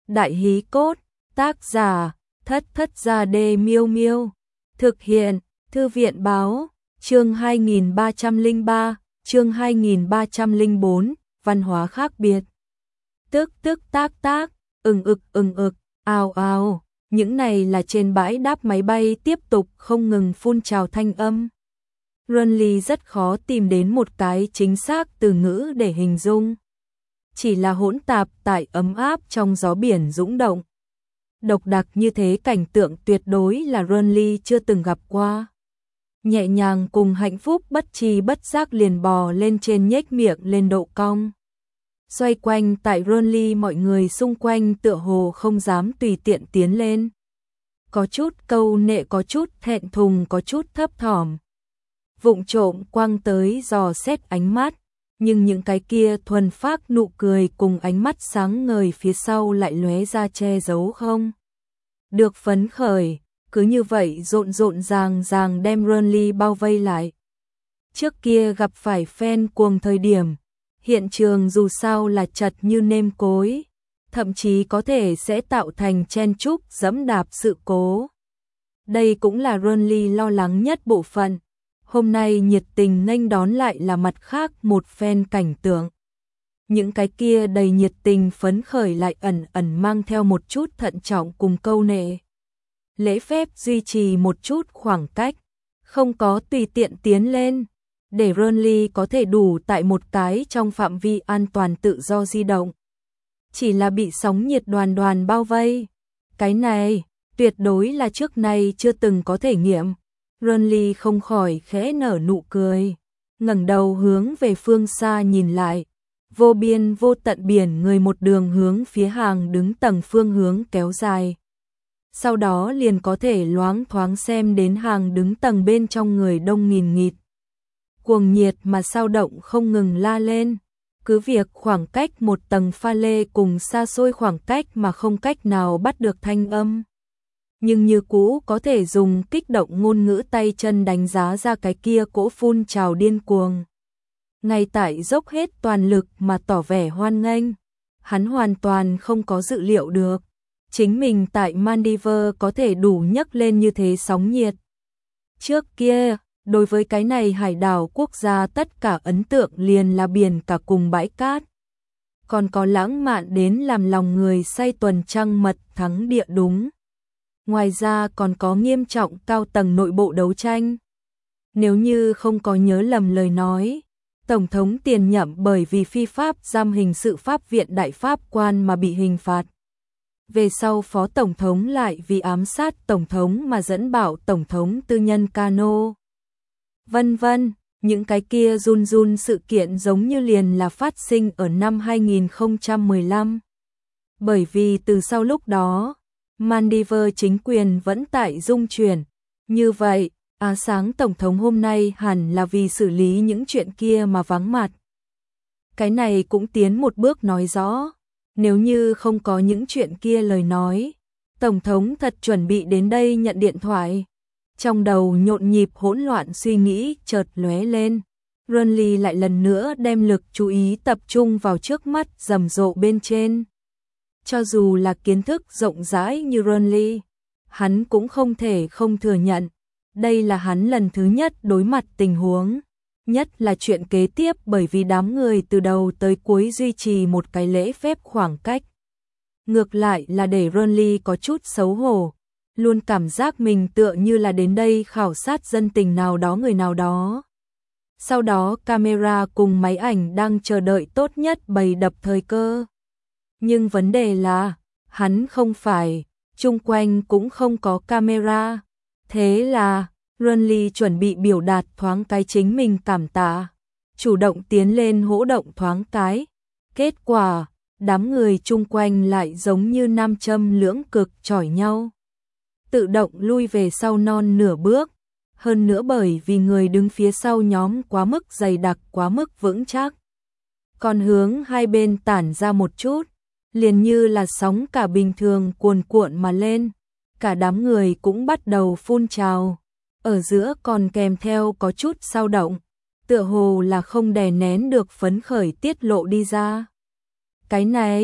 Đại hí cốt, tác giả, Thất Thất Gia Đê Miêu Miêu. Thực hiện, Thư viện báo, chương 2303, chương 2304, văn hóa khác biệt. Tức tức tác tác, ừng ực, ào ào, những này là trên bãi đáp máy bay tiếp tục không ngừng phun trào thanh âm. Runly rất khó tìm đến một cái chính xác từ ngữ để hình dung. Chỉ là hỗn tạp tại ấm áp trong gió biển dũng động. Độc đặc như thế cảnh tượng tuyệt đối là Runly chưa từng gặp qua. Nhẹ nhàng cùng hạnh phúc bất tri bất giác liền bò lên trên nhếch miệng lên độ cong. Xoay quanh tại Runly mọi người xung quanh tựa hồ không dám tùy tiện tiến lên. Có chút câu nệ, có chút thẹn thùng, có chút thấp thỏm. Vụng trộm quăng tới dò xét ánh mắt, nhưng những cái kia thuần phác nụ cười cùng ánh mắt sáng ngời phía sau lại lóe ra che giấu không được phấn khởi, cứ như vậy rộn ràng đem Runly bao vây lại. Trước kia gặp phải fan cuồng thời điểm, hiện trường dù sao là chật như nêm cối, thậm chí có thể sẽ tạo thành chen chúc dẫm đạp sự cố. Đây cũng là Runly lo lắng nhất bộ phận. Hôm nay nhiệt tình nghênh đón lại là mặt khác một phen cảnh tượng. Những cái kia đầy nhiệt tình phấn khởi lại ẩn mang theo một chút thận trọng cùng câu nệ. Lễ phép duy trì một chút khoảng cách, không có tùy tiện tiến lên, để Runly có thể đủ tại một cái trong phạm vi an toàn tự do di động. Chỉ là bị sóng nhiệt đoàn bao vây. Cái này, tuyệt đối là trước nay chưa từng có thể nghiệm. Runly không khỏi khẽ nở nụ cười, ngẩng đầu hướng về phương xa nhìn lại, vô biên vô tận biển người một đường hướng phía hàng đứng tầng phương hướng kéo dài. Sau đó liền có thể loáng thoáng xem đến hàng đứng tầng bên trong người đông nghìn nghịt. Cuồng nhiệt mà sao động không ngừng la lên, cứ việc khoảng cách một tầng pha lê cùng xa xôi khoảng cách mà không cách nào bắt được thanh âm. Nhưng như cũ có thể dùng kích động ngôn ngữ tay chân đánh giá ra cái kia cỗ phun trào điên cuồng. Ngay tại dốc hết toàn lực mà tỏ vẻ hoan nghênh, hắn hoàn toàn không có dự liệu được. Chính mình tại Maldives có thể đủ nhấc lên như thế sóng nhiệt. Trước kia, đối với cái này hải đảo quốc gia tất cả ấn tượng liền là biển cả cùng bãi cát. Còn có lãng mạn đến làm lòng người say tuần trăng mật thắng địa đúng. Ngoài ra còn có nghiêm trọng cao tầng nội bộ đấu tranh. Nếu như không có nhớ lầm lời nói, Tổng thống tiền nhậm bởi vì phi pháp giam hình sự pháp viện đại pháp quan mà bị hình phạt. Về sau Phó Tổng thống lại vì ám sát Tổng thống mà dẫn bảo Tổng thống tư nhân Cano. Vân vân, những cái kia run sự kiện giống như liền là phát sinh ở năm 2015. Bởi vì từ sau lúc đó, Maldives chính quyền vẫn tại dung chuyển. Như vậy, sáng Tổng thống hôm nay hẳn là vì xử lý những chuyện kia mà vắng mặt. Cái này cũng tiến một bước nói rõ, nếu như không có những chuyện kia lời nói, Tổng thống thật chuẩn bị đến đây nhận điện thoại. Trong đầu nhộn nhịp hỗn loạn suy nghĩ chợt lóe lên, Runly lại lần nữa đem lực chú ý tập trung vào trước mắt rầm rộ bên trên. Cho dù là kiến thức rộng rãi như Runly, hắn cũng không thể không thừa nhận. Đây là hắn lần thứ nhất đối mặt tình huống, nhất là chuyện kế tiếp bởi vì đám người từ đầu tới cuối duy trì một cái lễ phép khoảng cách. Ngược lại là để Runly có chút xấu hổ, luôn cảm giác mình tựa như là đến đây khảo sát dân tình nào đó người nào đó. Sau đó camera cùng máy ảnh đang chờ đợi tốt nhất bày đập thời cơ. Nhưng vấn đề là, hắn không phải, chung quanh cũng không có camera. Thế là, Runly chuẩn bị biểu đạt thoáng cái chính mình cảm tạ, chủ động tiến lên hỗ động thoáng cái. Kết quả, đám người chung quanh lại giống như nam châm lưỡng cực chỏi nhau. Tự động lui về sau non nửa bước, hơn nữa bởi vì người đứng phía sau nhóm quá mức dày đặc quá mức vững chắc. Còn hướng hai bên tản ra một chút, liền như là sóng cả bình thường cuồn cuộn mà lên, cả đám người cũng bắt đầu phun trào, ở giữa còn kèm theo có chút dao động, tựa hồ là không đè nén được phấn khởi tiết lộ đi ra. Cái này,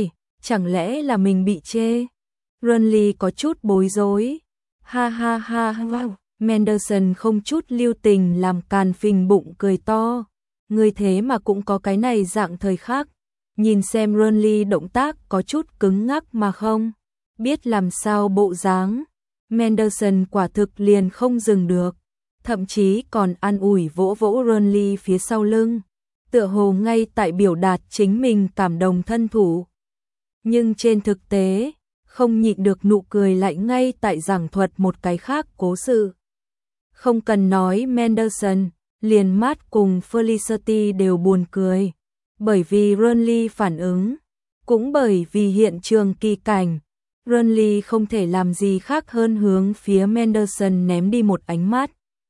Chẳng lẽ là mình bị chê? Renly có chút bối rối. Ha ha ha ha. Manderson không chút lưu tình làm càn phình bụng cười to. Người thế mà cũng có cái này dạng thời khắc. Nhìn xem Renly động tác có chút cứng ngắc mà không biết làm sao bộ dáng. Manderson quả thực liền không dừng được, thậm chí còn an ủi vỗ vỗ Renly phía sau lưng, tựa hồ ngay tại biểu đạt chính mình cảm động thân thủ. Nhưng trên thực tế, không nhịn được nụ cười lại ngay tại giảng thuật một cái khác cố sự. Không cần nói Manderson, liền Matt cùng Felicity đều buồn cười, bởi vì Renly phản ứng, cũng bởi vì hiện trường kỳ cảnh. Renly không thể làm gì khác hơn hướng phía Manderson ném đi một ánh mắt.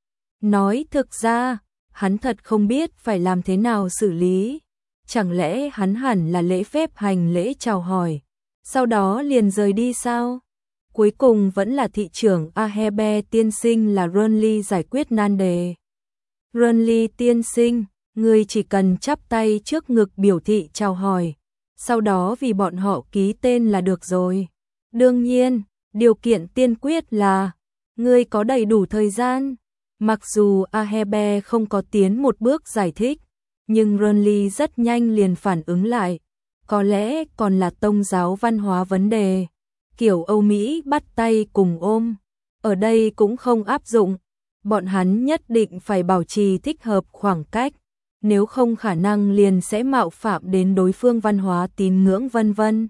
Nói thực ra, hắn thật không biết phải làm thế nào xử lý. Chẳng lẽ hắn hẳn là lễ phép hành lễ chào hỏi, sau đó liền rời đi sao? Cuối cùng vẫn là thị trưởng Ahebe tiên sinh là Renly giải quyết nan đề. Renly tiên sinh, ngươi chỉ cần chắp tay trước ngực biểu thị chào hỏi, sau đó vì bọn họ ký tên là được rồi. Đương nhiên, điều kiện tiên quyết là ngươi có đầy đủ thời gian. Mặc dù Ahebe không có tiến một bước giải thích, nhưng Renly rất nhanh liền phản ứng lại. Có lẽ còn là tôn giáo văn hóa vấn đề. Kiểu Âu Mỹ bắt tay cùng ôm, ở đây cũng không áp dụng. Bọn hắn nhất định phải bảo trì thích hợp khoảng cách, nếu không khả năng liền sẽ mạo phạm đến đối phương văn hóa tín ngưỡng vân vân.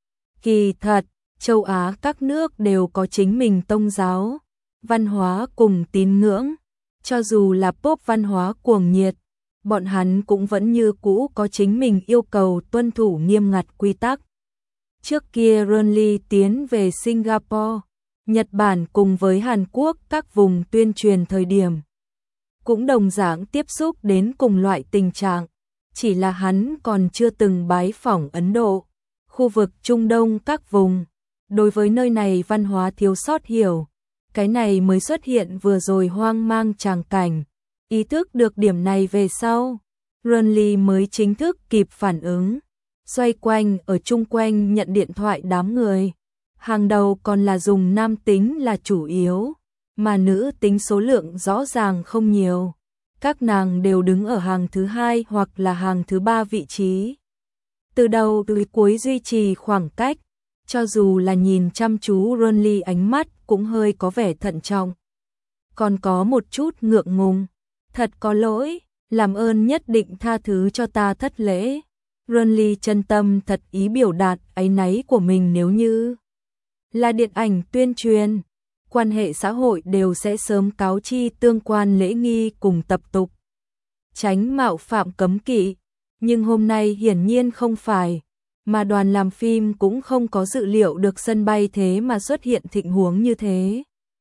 Kỳ thật, châu Á các nước đều có chính mình tôn giáo, văn hóa cùng tín ngưỡng. Cho dù là pop văn hóa cuồng nhiệt, bọn hắn cũng vẫn như cũ có chính mình yêu cầu tuân thủ nghiêm ngặt quy tắc. Trước kia Renly tiến về Singapore, Nhật Bản cùng với Hàn Quốc các vùng tuyên truyền thời điểm, cũng đồng dạng tiếp xúc đến cùng loại tình trạng, chỉ là hắn còn chưa từng bái phỏng Ấn Độ, khu vực Trung Đông các vùng. Đối với nơi này văn hóa thiếu sót hiểu, cái này mới xuất hiện vừa rồi hoang mang tràng cảnh. Ý thức được điểm này về sau, Renly mới chính thức kịp phản ứng, xoay quanh ở chung quanh nhận điện thoại đám người. Hàng đầu còn là dùng nam tính là chủ yếu, mà nữ tính số lượng rõ ràng không nhiều. Các nàng đều đứng ở hàng thứ 2 hoặc là hàng thứ 3 vị trí. Từ đầu tới cuối duy trì khoảng cách, cho dù là nhìn chăm chú Renly ánh mắt cũng hơi có vẻ thận trọng. Còn có một chút ngượng ngùng. Thật có lỗi, làm ơn nhất định tha thứ cho ta thất lễ. Renly chân tâm thật ý biểu đạt áy náy của mình. Nếu như là điện ảnh tuyên truyền, quan hệ xã hội đều sẽ sớm cáo chi tương quan lễ nghi cùng tập tục, tránh mạo phạm cấm kỵ. Nhưng hôm nay hiển nhiên không phải, mà đoàn làm phim cũng không có dự liệu được sân bay thế mà xuất hiện tình huống như thế.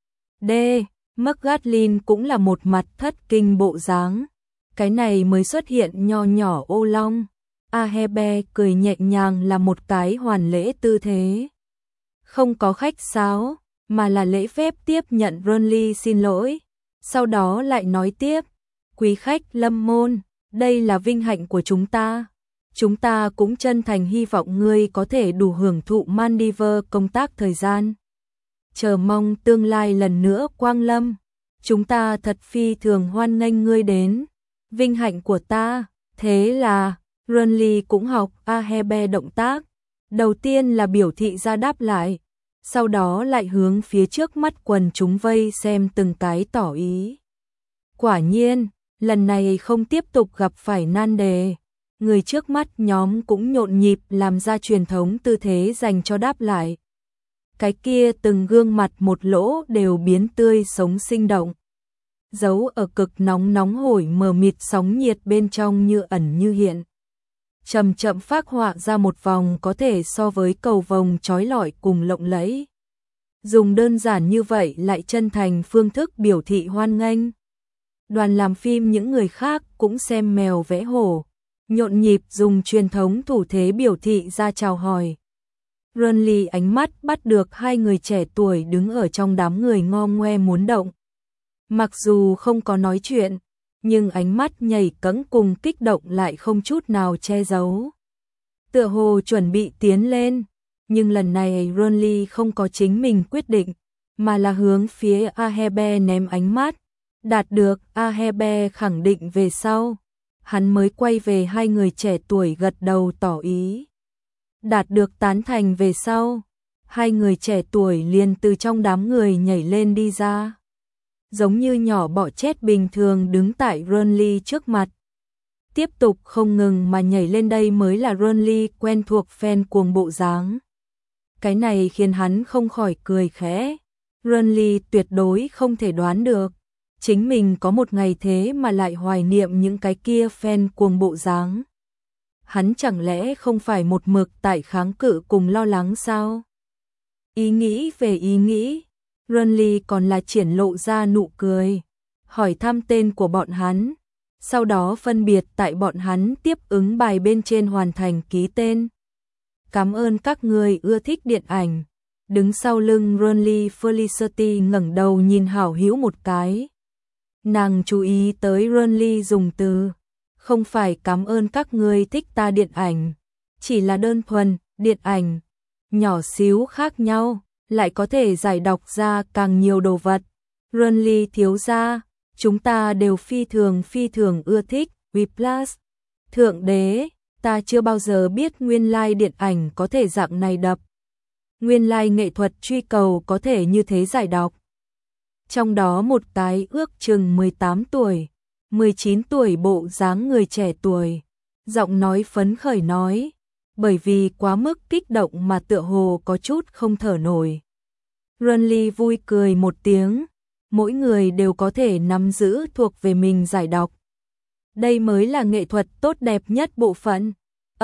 McGatlin cũng là một mặt thất kinh bộ dáng. Cái này mới xuất hiện nho nhỏ ô long. Ahebe cười nhẹ nhàng là một cái hoàn lễ tư thế. Không có khách sáo, mà là lễ phép tiếp nhận Renly xin lỗi. Sau đó lại nói tiếp, quý khách lâm môn, đây là vinh hạnh của chúng ta. Chúng ta cũng chân thành hy vọng ngươi có thể đủ hưởng thụ Maldives công tác thời gian. Chờ mong tương lai lần nữa quang lâm. Chúng ta thật phi thường hoan nghênh ngươi đến. Vinh hạnh của ta. Thế là, Renly cũng học Ahebe động tác. Đầu tiên là biểu thị ra đáp lại. Sau đó lại hướng phía trước mắt quần chúng vây xem từng cái tỏ ý. Quả nhiên, lần này không tiếp tục gặp phải nan đề. Người trước mắt nhóm cũng nhộn nhịp làm ra truyền thống tư thế dành cho đáp lại. Cái kia từng gương mặt một lỗ đều biến tươi sống sinh động. Giấu ở cực nóng nóng hổi mờ mịt sóng nhiệt bên trong như ẩn như hiện. Chậm chậm phác họa ra một vòng có thể so với cầu vồng trói lọi cùng lộng lẫy. Dùng đơn giản như vậy lại chân thành phương thức biểu thị hoan nghênh. Đoàn làm phim những người khác cũng xem mèo vẽ hổ, nhộn nhịp dùng truyền thống thủ thế biểu thị ra chào hỏi. Renly ánh mắt bắt được hai người trẻ tuổi đứng ở trong đám người ngo ngoe muốn động. Mặc dù không có nói chuyện, nhưng ánh mắt nhảy cẫng cùng kích động lại không chút nào che giấu. Tựa hồ chuẩn bị tiến lên, Nhưng lần này Ronly không có chính mình quyết định, mà là hướng phía Ahebe ném ánh mắt. Đạt được Ahebe khẳng định về sau, hắn mới quay về hai người trẻ tuổi gật đầu tỏ ý. Đạt được tán thành về sau, hai người trẻ tuổi liền từ trong đám người nhảy lên đi ra. Giống như nhỏ bọ chết bình thường đứng tại Ronly trước mặt. Tiếp tục không ngừng mà nhảy lên, đây mới là Ronly quen thuộc fan cuồng bộ dáng. Cái này khiến hắn không khỏi cười khẽ. Ronly tuyệt đối không thể đoán được, chính mình có một ngày thế mà lại hoài niệm những cái kia fan cuồng bộ dáng. Hắn chẳng lẽ không phải một mực tại kháng cự cùng lo lắng sao? Ý nghĩ về ý nghĩ, Ronly còn là triển lộ ra nụ cười, hỏi thăm tên của bọn hắn, sau đó phân biệt tại bọn hắn tiếp ứng bài bên trên hoàn thành ký tên. Cảm ơn các người ưa thích điện ảnh. Đứng sau lưng Ronly, Felicity ngẩng đầu nhìn hảo hữu một cái. Nàng chú ý tới Ronly dùng từ, không phải cảm ơn các người thích ta điện ảnh, chỉ là đơn thuần, điện ảnh, nhỏ xíu khác nhau, lại có thể giải đọc ra càng nhiều đồ vật. Ronly thiếu gia, chúng ta đều phi thường ưa thích, Whiplash. Thượng đế, ta chưa bao giờ biết nguyên lai điện ảnh có thể dạng này đập. Nguyên lai nghệ thuật truy cầu có thể như thế giải đọc. Trong đó một cái ước chừng 18 tuổi, 19 tuổi bộ dáng người trẻ tuổi, giọng nói phấn khởi nói, bởi vì quá mức kích động mà tựa hồ có chút không thở nổi. Ronly vui cười một tiếng, mỗi người đều có thể nắm giữ thuộc về mình giải đọc. Đây mới là nghệ thuật tốt đẹp nhất bộ phận.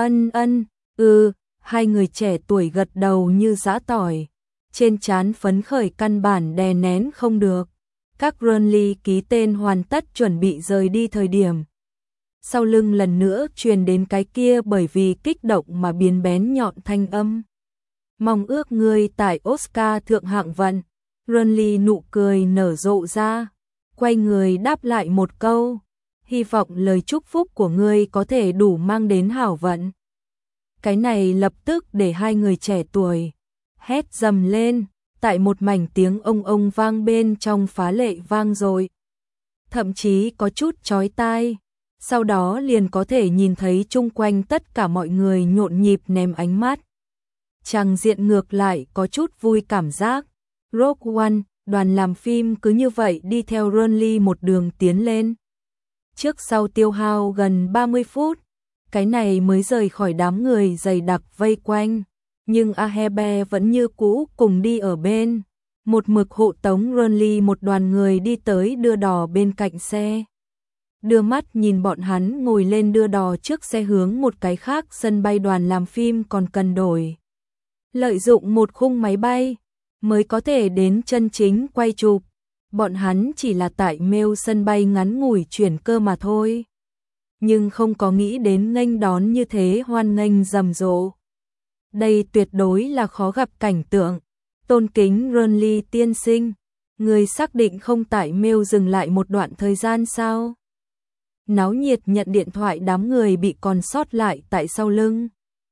Hai người trẻ tuổi gật đầu như giã tỏi, trên trán phấn khởi căn bản đè nén không được. Các Ronly ký tên hoàn tất chuẩn bị rời đi thời điểm. Sau lưng lần nữa truyền đến cái kia bởi vì kích động mà biến bén nhọn thanh âm. Mong ước ngươi tại Oscar thượng hạng vận. Ronly nụ cười nở rộ ra, quay người đáp lại một câu, hy vọng lời chúc phúc của ngươi có thể đủ mang đến hảo vận. Cái này lập tức để hai người trẻ tuổi hét dầm lên, tại một mảnh tiếng ông vang bên trong phá lệ vang dội, thậm chí có chút chói tai. Sau đó liền có thể nhìn thấy chung quanh tất cả mọi người nhộn nhịp ném ánh mắt. Tràng diện ngược lại có chút vui cảm giác. Rogue One, đoàn làm phim cứ như vậy đi theo Ronly một đường tiến lên. Trước sau tiêu hao gần 30 phút, cái này mới rời khỏi đám người dày đặc vây quanh, nhưng Ahebe vẫn như cũ cùng đi ở bên, một mực hộ tống Ronly một đoàn người đi tới đưa đò bên cạnh xe. Đưa mắt nhìn bọn hắn ngồi lên đưa đò trước xe hướng một cái khác sân bay, đoàn làm phim còn cần đổi. Lợi dụng một khung máy bay mới có thể đến chân chính quay chụp. Bọn hắn chỉ là tại mail sân bay ngắn ngủi chuyển cơ mà thôi. Nhưng không có nghĩ đến nghênh đón như thế hoan nghênh rầm rộ. Đây tuyệt đối là khó gặp cảnh tượng. Tôn kính Ronly tiên sinh, người xác định không tại mail dừng lại một đoạn thời gian sao? Náo nhiệt nhận điện thoại đám người bị còn sót lại tại sau lưng.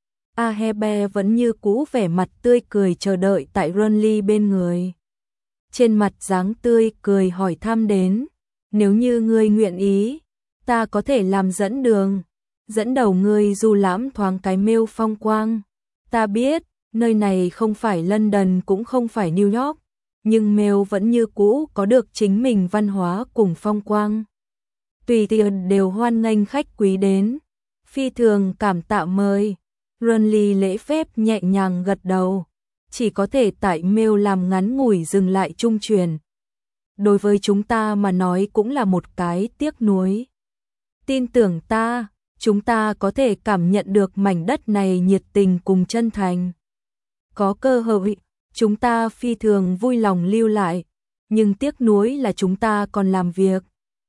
Ahebe vẫn như cũ vẻ mặt tươi cười chờ đợi tại Ronly bên người. Trên mặt dáng tươi cười hỏi thăm đến, nếu như ngươi nguyện ý, ta có thể làm dẫn đường, dẫn đầu ngươi du lãm thoáng cái mail phong quang. Ta biết, nơi này không phải London cũng không phải New York, nhưng mail vẫn như cũ có được chính mình văn hóa cùng phong quang. Tùy tiện đều hoan nghênh khách quý đến, phi thường cảm tạ mời. Ronly lễ phép nhẹ nhàng gật đầu, chỉ có thể tại mail làm ngắn ngủi dừng lại trung truyền. Đối với chúng ta mà nói cũng là một cái tiếc nuối. Tin tưởng ta, chúng ta có thể cảm nhận được mảnh đất này nhiệt tình cùng chân thành. Có cơ hội, chúng ta phi thường vui lòng lưu lại, nhưng tiếc nuối là chúng ta còn làm việc.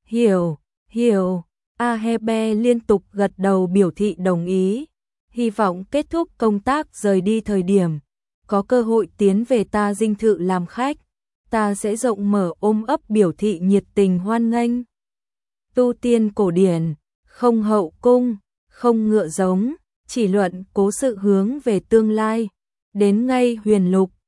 Hiểu. Ahebe liên tục gật đầu biểu thị đồng ý. Hy vọng kết thúc công tác rời đi thời điểm, có cơ hội tiến về ta dinh thự làm khách, ta sẽ rộng mở ôm ấp biểu thị nhiệt tình hoan nghênh. Tu tiên cổ điển, không hậu cung, không ngựa giống, chỉ luận cố sự hướng về tương lai, đến ngay Huyền Lục,